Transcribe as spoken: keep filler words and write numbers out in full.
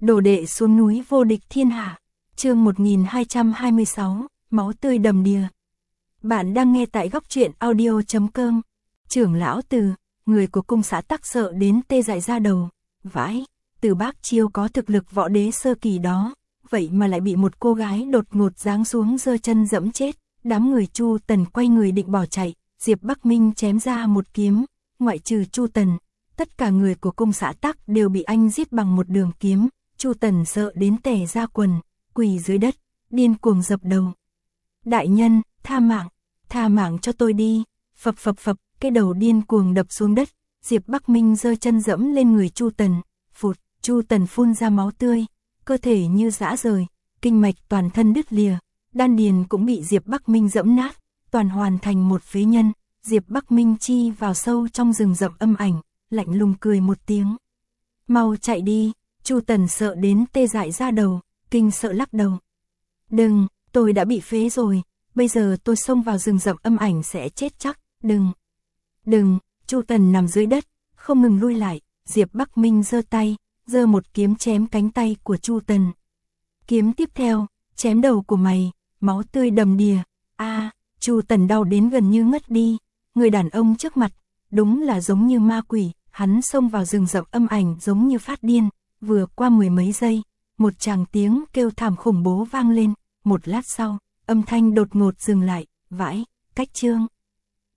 Đồ đệ xuống núi vô địch thiên hạ. Chương một nghìn hai trăm hai mươi sáu, máu tươi đầm đìa. Bạn đang nghe tại góc truyện audio chấm com. Trưởng lão Từ, người của cung xã Tắc sợ đến tê dại ra đầu. Vãi, Từ Bác Chiêu có thực lực võ đế sơ kỳ đó, vậy mà lại bị một cô gái đột ngột giáng xuống giơ chân dẫm chết. Đám người Chu Tần quay người định bỏ chạy, Diệp Bắc Minh chém ra một kiếm, ngoại trừ Chu Tần, tất cả người của cung xã Tắc đều bị anh giết bằng một đường kiếm. Chu Tần sợ đến tè ra quần, quỳ dưới đất, điên cuồng dập đầu. Đại nhân, tha mạng, tha mạng cho tôi đi. Phập phập phập, cái đầu điên cuồng đập xuống đất. Diệp Bắc Minh giơ chân dẫm lên người Chu Tần, phụt, Chu Tần phun ra máu tươi, cơ thể như rã rời, kinh mạch toàn thân đứt lìa, đan điền cũng bị Diệp Bắc Minh dẫm nát, toàn hoàn thành một phế nhân. Diệp Bắc Minh chi vào sâu trong rừng rậm âm ảnh, lạnh lùng cười một tiếng. Mau chạy đi. Chu Tần sợ đến tê dại ra đầu, kinh sợ lắc đầu. Đừng, tôi đã bị phế rồi, bây giờ tôi xông vào rừng rậm âm ảnh sẽ chết chắc, đừng. Đừng, Chu Tần nằm dưới đất, không ngừng lui lại, Diệp Bắc Minh giơ tay, giơ một kiếm chém cánh tay của Chu Tần. Kiếm tiếp theo, chém đầu của mày, máu tươi đầm đìa. A, Chu Tần đau đến gần như ngất đi, người đàn ông trước mặt, đúng là giống như ma quỷ, hắn xông vào rừng rậm âm ảnh giống như phát điên. Vừa qua mười mấy giây, một tràng tiếng kêu thảm khủng bố vang lên, một lát sau, âm thanh đột ngột dừng lại, vãi, cách chương.